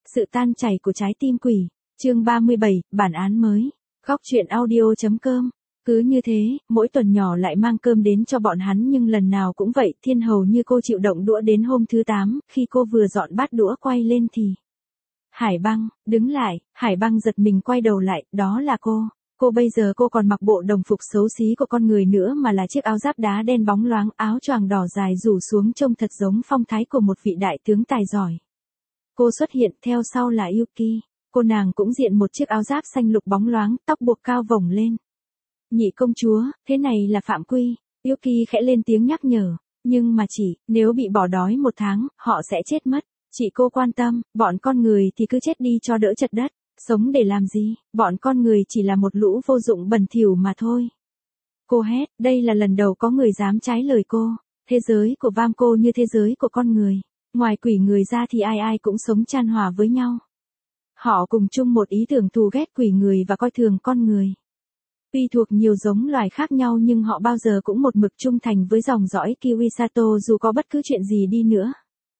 Sự tan chảy của trái tim quỷ. Chương 37, bản án mới. Góc truyện audio.com. Cứ như thế, mỗi tuần nhỏ lại mang cơm đến cho bọn hắn nhưng lần nào cũng vậy, Thiên hầu như cô chịu động đũa đến hôm thứ 8, khi cô vừa dọn bát đũa quay lên thì Hải Băng, đứng lại, Hải Băng giật mình quay đầu lại, đó là cô. Cô bây giờ cô còn mặc bộ đồng phục xấu xí của con người nữa mà là chiếc áo giáp đá đen bóng loáng, áo choàng đỏ dài rủ xuống trông thật giống phong thái của một vị đại tướng tài giỏi. Cô xuất hiện, theo sau là Yuki. Cô nàng cũng diện một chiếc áo giáp xanh lục bóng loáng, tóc buộc cao vổng lên. Nhị công chúa, thế này là phạm quy. Yuki khẽ lên tiếng nhắc nhở. Nhưng mà chỉ, nếu bị bỏ đói 1 tháng, họ sẽ chết mất. Chị cô quan tâm, bọn con người thì cứ chết đi cho đỡ chật đất. Sống để làm gì, bọn con người chỉ là một lũ vô dụng bẩn thỉu mà thôi. Cô hét, đây là lần đầu có người dám trái lời cô. Thế giới của Vamco như thế giới của con người. Ngoài quỷ người ra thì ai ai cũng sống chan hòa với nhau. Họ cùng chung một ý tưởng thù ghét quỷ người và coi thường con người. Tuy thuộc nhiều giống loài khác nhau nhưng họ bao giờ cũng một mực trung thành với dòng dõi Kiwisato dù có bất cứ chuyện gì đi nữa.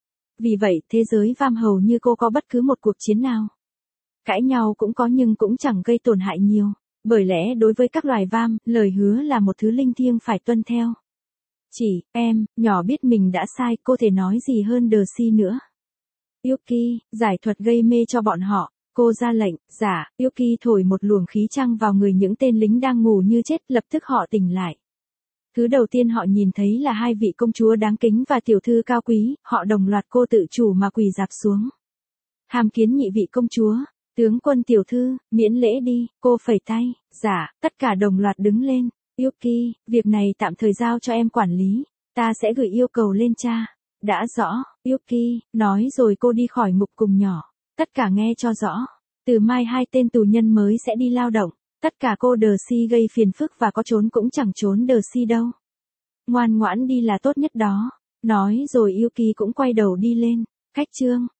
Vì vậy, thế giới Vam hầu như cô có bất cứ một cuộc chiến nào. Cãi nhau cũng có nhưng cũng chẳng gây tổn hại nhiều. Bởi lẽ đối với các loài Vam, lời hứa là một thứ linh thiêng phải tuân theo. Chỉ, em, nhỏ biết mình đã sai, cô thể nói gì hơn Darcy nữa. Yuki, giải thuật gây mê cho bọn họ. Cô ra lệnh, dạ, Yuki thổi một luồng khí trăng vào người những tên lính đang ngủ như chết, lập tức họ tỉnh lại. Thứ đầu tiên họ nhìn thấy là 2 vị công chúa đáng kính và tiểu thư cao quý, họ đồng loạt cô tự chủ mà quỳ rạp xuống. Hàm kiến nhị vị công chúa, tướng quân tiểu thư, miễn lễ đi, cô phẩy tay, dạ, tất cả đồng loạt đứng lên. Yuki, việc này tạm thời giao cho em quản lý, ta sẽ gửi yêu cầu lên cha. Đã rõ, Yuki, nói rồi cô đi khỏi ngục cùng nhỏ. Tất cả nghe cho rõ, từ mai 2 tên tù nhân mới sẽ đi lao động, tất cả cô Darcy gây phiền phức và có trốn cũng chẳng trốn Darcy đâu. Ngoan ngoãn đi là tốt nhất đó, nói rồi Yuki cũng quay đầu đi lên, cách chương.